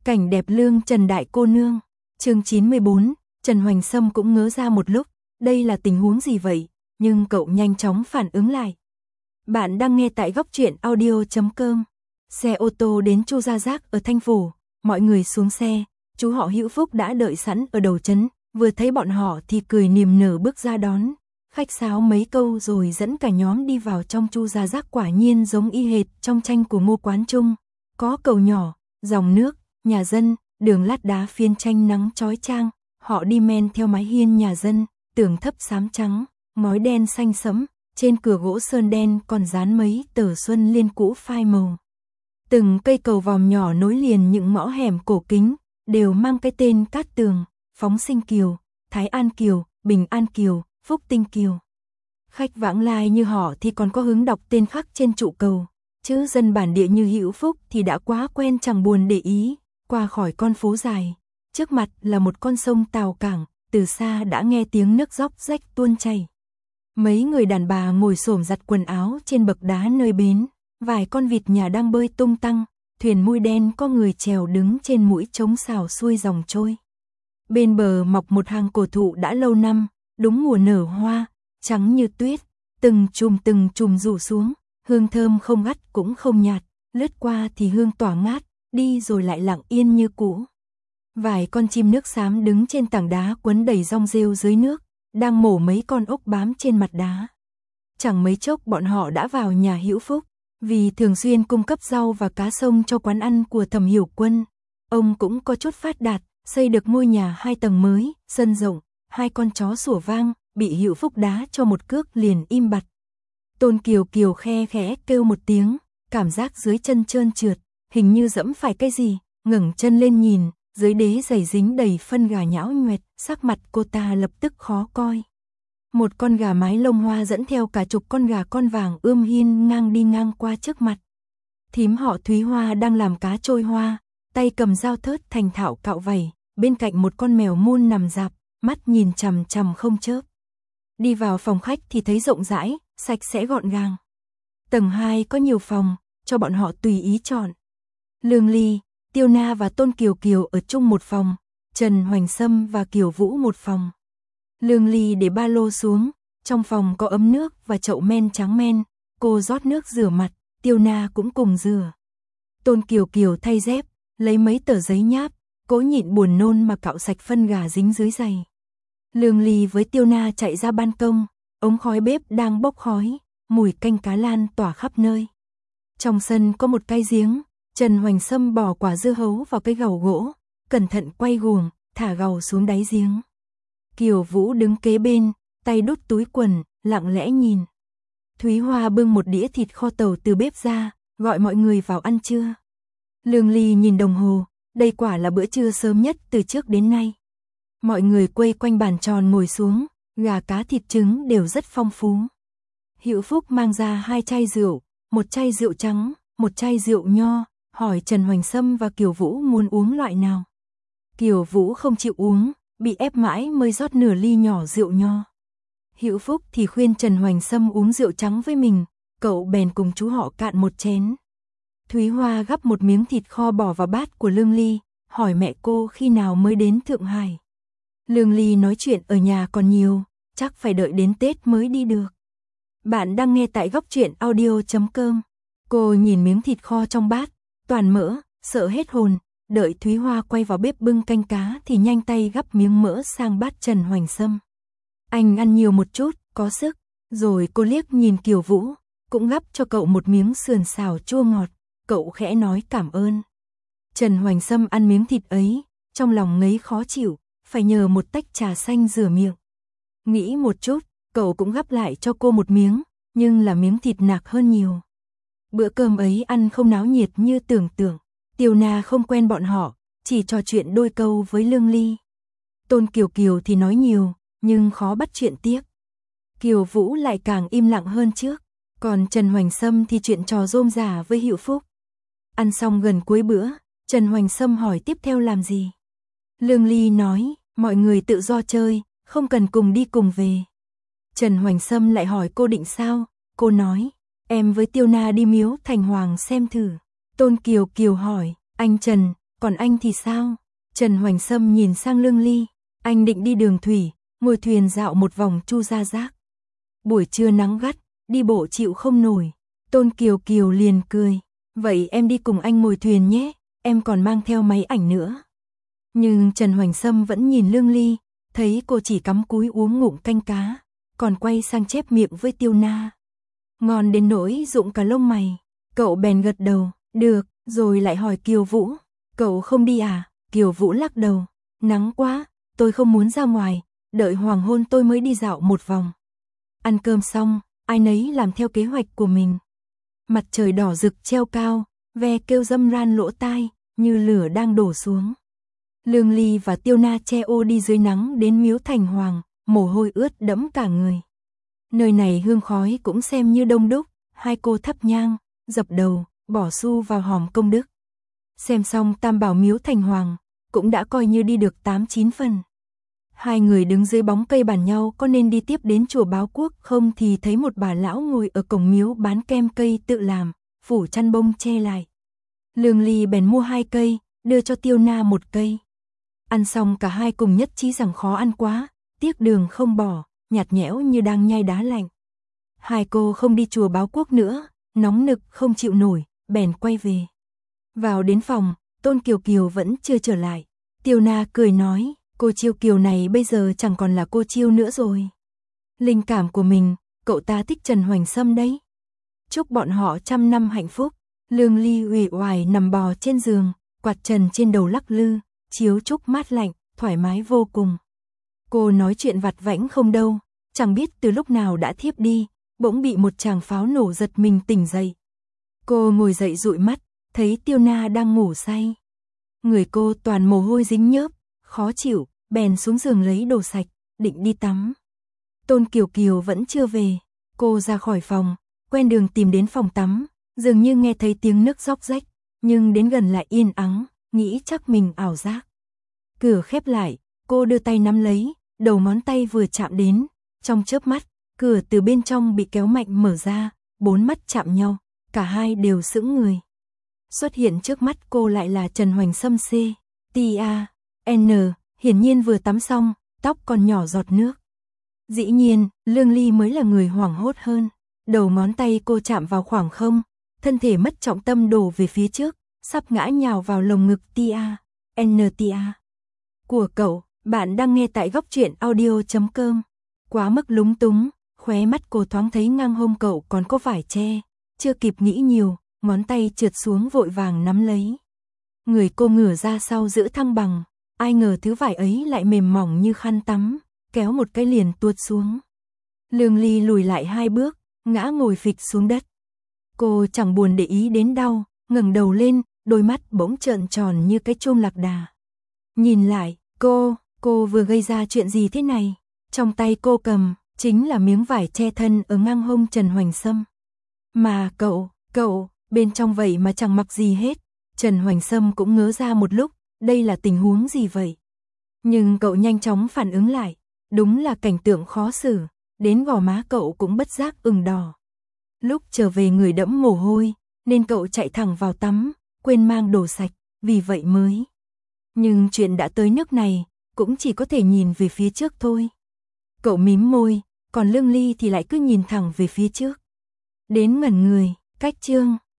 Cảnh đẹp lương Trần đại cô nương. Chương 94, Trần Hoành Sâm cũng ngớ ra một lúc, đây là tình huống gì vậy, nhưng cậu nhanh chóng phản ứng lại. Bạn đang nghe tại góc truyện audio.com. Xe ô tô đến Chu Gia Giác ở Thanh Phủ, mọi người xuống xe, chú họ Hữu Phúc đã đợi sẵn ở đầu trấn, vừa thấy bọn họ thì cười niềm nở bước ra đón, khách sáo mấy câu rồi dẫn cả nhóm đi vào trong Chu Gia Giác, quả nhiên giống y hệt trong tranh của Ngô Quán Trung, có cầu nhỏ, dòng nước, nhà dân, đường lát đá phiên tranh nắng chói chang, họ đi men theo mái hiên nhà dân, tường thấp xám trắng, ngói đen xanh sẫm, trên cửa gỗ sơn đen còn dán mấy tờ Xuân Liên cũ phai màu. Từng cây cầu vòm nhỏ nối liền những ngõ hẻm cổ kính, đều mang cái tên Cát Tường, Phóng Sinh Kiều, Thái An Kiều, Bình An Kiều, Phúc Tinh Kiều. Khách vãng lai như họ thì còn có hứng đọc tên khắc trên trụ cầu, chứ dân bản địa như Hữu Phúc thì đã quá quen chẳng buồn để ý. Qua khỏi con phố dài, trước mặt là một con sông Tào Cảng, từ xa đã nghe tiếng nước róc rách tuôn chảy. Mấy người đàn bà ngồi xổm giặt quần áo trên bậc đá nơi bến, vài con vịt nhà đang bơi tung tăng, thuyền mui đen có người chèo đứng trên mũi trống xào xuôi dòng trôi. Bên bờ mọc một hàng cổ thụ đã lâu năm, đúng mùa nở hoa, trắng như tuyết, từng chùm rủ xuống, hương thơm không gắt cũng không nhạt, lướt qua thì hương tỏa ngát, đi rồi lại lặng yên như cũ. Vài con chim nước xám đứng trên tảng đá quấn đầy rong rêu dưới nước, đang mổ mấy con ốc bám trên mặt đá. Chẳng mấy chốc bọn họ đã vào nhà Hữu Phúc, vì thường xuyên cung cấp rau và cá sông cho quán ăn của Thẩm Hiểu Quân. Ông cũng có chút phát đạt, xây được ngôi nhà 2 tầng mới, sân rộng, 2 con chó sủa vang, bị Hữu Phúc đá cho một cước liền im bặt. Tôn Kiều Kiều khe khẽ kêu một tiếng, cảm giác dưới chân trơn trượt, hình như dẫm phải cái gì, ngẩng chân lên nhìn, dưới đế giày dính đầy phân gà nhão nhoẹt, sắc mặt cô ta lập tức khó coi. Một con gà mái lông hoa dẫn theo cả chục con gà con vàng ươm hiên ngang đi ngang qua trước mặt. Thím họ Thúy Hoa đang làm cá trôi hoa, tay cầm dao thớt thành thạo cạo vảy, bên cạnh một con mèo mun nằm rạp, mắt nhìn chằm chằm không chớp. Đi vào phòng khách thì thấy rộng rãi, sạch sẽ gọn gàng. Tầng 2 có nhiều phòng, cho bọn họ tùy ý chọn. Lương Ly, Tiêu Na và Tôn Kiều Kiều ở chung một phòng, Trần Hoành Sâm và Kiều Vũ một phòng. Lương Ly để ba lô xuống, trong phòng có ấm nước và chậu men trắng men, cô rót nước rửa mặt, Tiêu Na cũng cùng rửa. Tôn Kiều Kiều thay dép, lấy mấy tờ giấy nháp, cố nhịn buồn nôn mà cạo sạch phân gà dính dưới giày. Lương Ly với Tiêu Na chạy ra ban công, ống khói bếp đang bốc khói, mùi canh cá lan tỏa khắp nơi. Trong sân có một cái giếng, Trần Hoành Sâm bỏ quả dưa hấu vào cái gầu gỗ, cẩn thận quay guồng, thả gầu xuống đáy giếng. Kiều Vũ đứng kế bên, tay đút túi quần, lặng lẽ nhìn. Thúy Hoa bưng một đĩa thịt kho tàu từ bếp ra, gọi mọi người vào ăn trưa. Lương Ly nhìn đồng hồ, đây quả là bữa trưa sớm nhất từ trước đến nay. Mọi người quây quanh bàn tròn ngồi xuống, gà cá thịt trứng đều rất phong phú. Hữu Phúc mang ra 2 chai rượu, một chai rượu trắng, một chai rượu nho, hỏi Trần Hoành Sâm và Kiều Vũ muốn uống loại nào. Kiều Vũ không chịu uống, bị ép mãi mới rót nửa ly nhỏ rượu nho. Hữu Phúc thì khuyên Trần Hoành Sâm uống rượu trắng với mình, cậu bèn cùng chú họ cạn một chén. Thúy Hoa gắp một miếng thịt kho bỏ vào bát của Lương Ly, hỏi mẹ cô khi nào mới đến Thượng Hải. Lương Ly nói chuyện ở nhà còn nhiều, chắc phải đợi đến Tết mới đi được. Bạn đang nghe tại góc truyện audio.com. Cô nhìn miếng thịt kho trong bát, toàn mỡ, sợ hết hồn, đợi Thúy Hoa quay vào bếp bưng canh cá thì nhanh tay gắp miếng mỡ sang bát Trần Hoành Sâm. Anh ăn nhiều một chút, có sức, rồi cô liếc nhìn Kiều Vũ, cũng gắp cho cậu một miếng sườn xào chua ngọt, cậu khẽ nói cảm ơn. Trần Hoành Sâm ăn miếng thịt ấy, trong lòng ngấy khó chịu, phải nhờ một tách trà xanh rửa miệng. Nghĩ một chút, cậu cũng gắp lại cho cô một miếng, nhưng là miếng thịt nạc hơn nhiều. Bữa cơm ấy ăn không náo nhiệt như tưởng tượng. Tiêu Na không quen bọn họ, chỉ trò chuyện đôi câu với Lương Ly. Tôn Kiều Kiều thì nói nhiều, nhưng khó bắt chuyện tiếp. Kiều Vũ lại càng im lặng hơn trước, còn Trần Hoành Sâm thì chuyện trò rôm rả với Hữu Phúc. Ăn xong gần cuối bữa, Trần Hoành Sâm hỏi tiếp theo làm gì. Lương Ly nói, mọi người tự do chơi, không cần cùng đi cùng về. Trần Hoành Sâm lại hỏi cô định sao, cô nói, em với Tiêu Na đi miếu Thành Hoàng xem thử. Tôn Kiều Kiều hỏi, anh Trần, Còn anh thì sao? Trần Hoành Sâm nhìn sang Lương Ly, anh định đi đường thủy, ngồi thuyền dạo một vòng Chu Gia Giác. Buổi trưa nắng gắt, đi bộ chịu không nổi. Tôn Kiều Kiều liền cười, vậy em đi cùng anh ngồi thuyền nhé, em còn mang theo máy ảnh nữa. Nhưng Trần Hoành Sâm vẫn nhìn Lương Ly, thấy cô chỉ cắm cúi uống ngụm canh cá, còn quay sang chép miệng với Tiêu Na. Ngon đến nỗi rụng cả lông mày. Cậu bèn gật đầu, được, rồi lại hỏi Kiều Vũ, cậu không đi à? Kiều Vũ lắc đầu, nắng quá, tôi không muốn ra ngoài, đợi hoàng hôn tôi mới đi dạo một vòng. Ăn cơm xong, ai nấy làm theo kế hoạch của mình. Mặt trời đỏ rực treo cao, ve kêu râm ran lỗ tai, như lửa đang đổ xuống. Lương Ly và Tiêu Na che ô đi dưới nắng đến miếu Thành Hoàng, mồ hôi ướt đẫm cả người. Nơi này hương khói cũng xem như đông đúc, hai cô thắp nhang, dập đầu, bỏ xu vào hòm công đức. Xem xong Tam Bảo miếu Thành Hoàng, cũng đã coi như đi được 8-9 phần. Hai người đứng dưới bóng cây bàn nhau có nên đi tiếp đến chùa Báo Quốc không thì thấy một bà lão ngồi ở cổng miếu bán kem cây tự làm, phủ chăn bông che lại. Lương Ly bèn mua 2 cây, đưa cho Tiêu Na 1 cây. Ăn xong cả hai cùng nhất trí rằng khó ăn quá, tiếc đường không bỏ, nhạt nhẽo như đang nhai đá lạnh. Hai cô không đi chùa Báo Quốc nữa, nóng nực không chịu nổi, bèn quay về. Vào đến phòng, Tôn Kiều Kiều vẫn chưa trở lại. Tiêu Na cười nói, cô Chiêu Kiều này bây giờ chẳng còn là cô Chiêu nữa rồi. Linh cảm của mình, cậu ta thích Trần Hoành Sâm đấy. Chúc bọn họ 100 năm hạnh phúc. Lương Ly uể oải nằm bò trên giường, quạt trần trên đầu lắc lư, chiếu trúc mát lạnh, thoải mái vô cùng. Cô nói chuyện vặt vãnh không đâu, chẳng biết từ lúc nào đã thiếp đi, bỗng bị một tràng pháo nổ giật mình tỉnh dậy. Cô ngồi dậy dụi mắt, thấy Tiêu Na đang ngủ say. Người cô toàn mồ hôi dính nhớp, khó chịu, bèn xuống giường lấy đồ sạch, định đi tắm. Tôn Kiều Kiều vẫn chưa về, cô ra khỏi phòng, quen đường tìm đến phòng tắm, dường như nghe thấy tiếng nước róc rách, nhưng đến gần lại yên ắng, nghĩ chắc mình ảo giác. Cửa khép lại, cô đưa tay nắm lấy, đầu ngón tay vừa chạm đến, trong chớp mắt, cửa từ bên trong bị kéo mạnh mở ra, 4 mắt chạm nhau, cả hai đều sững người. Xuất hiện trước mắt cô lại là Trần Hoành Sâm C. T.A.N. Hiển nhiên vừa tắm xong, tóc còn nhỏ giọt nước. Dĩ nhiên, Lương Ly mới là người hoảng hốt hơn. Đầu ngón tay cô chạm vào khoảng không, thân thể mất trọng tâm đổ về phía trước, sắp ngã nhào vào lồng ngực T.A.N.T.A. của cậu. Bạn đang nghe tại góc truyện audio.com. Quá mức lúng túng, khóe mắt cô thoáng thấy ngang hông cậu còn có vải che. Chưa kịp nghĩ nhiều, ngón tay trượt xuống vội vàng nắm lấy. Người cô ngửa ra sau giữ thăng bằng, ai ngờ thứ vải ấy lại mềm mỏng như khăn tắm, kéo một cái liền tuột xuống. Lương Ly lùi lại 2 bước, ngã ngồi phịch xuống đất. Cô chẳng buồn để ý đến đau, ngẩng đầu lên, đôi mắt bỗng trợn tròn như cái chôm lạc đà. Nhìn lại, cô vừa gây ra chuyện gì thế này? Trong tay cô cầm, chính là miếng vải che thân ở ngang hông Trần Hoành Sâm. Mà cậu, bên trong vậy mà chẳng mặc gì hết. Trần Hoành Sâm cũng ngớ ra một lúc, đây là tình huống gì vậy? Nhưng cậu nhanh chóng phản ứng lại, đúng là cảnh tượng khó xử, đến gò má cậu cũng bất giác ửng đỏ. Lúc trở về người đẫm mồ hôi, nên cậu chạy thẳng vào tắm, quên mang đồ sạch, vì vậy mới. Nhưng chuyện đã tới nước này, cũng chỉ có thể nhìn về phía trước thôi. Cậu mím môi, còn Lương Ly thì lại cứ nhìn thẳng về phía trước. Đến ngẩn người, cách chương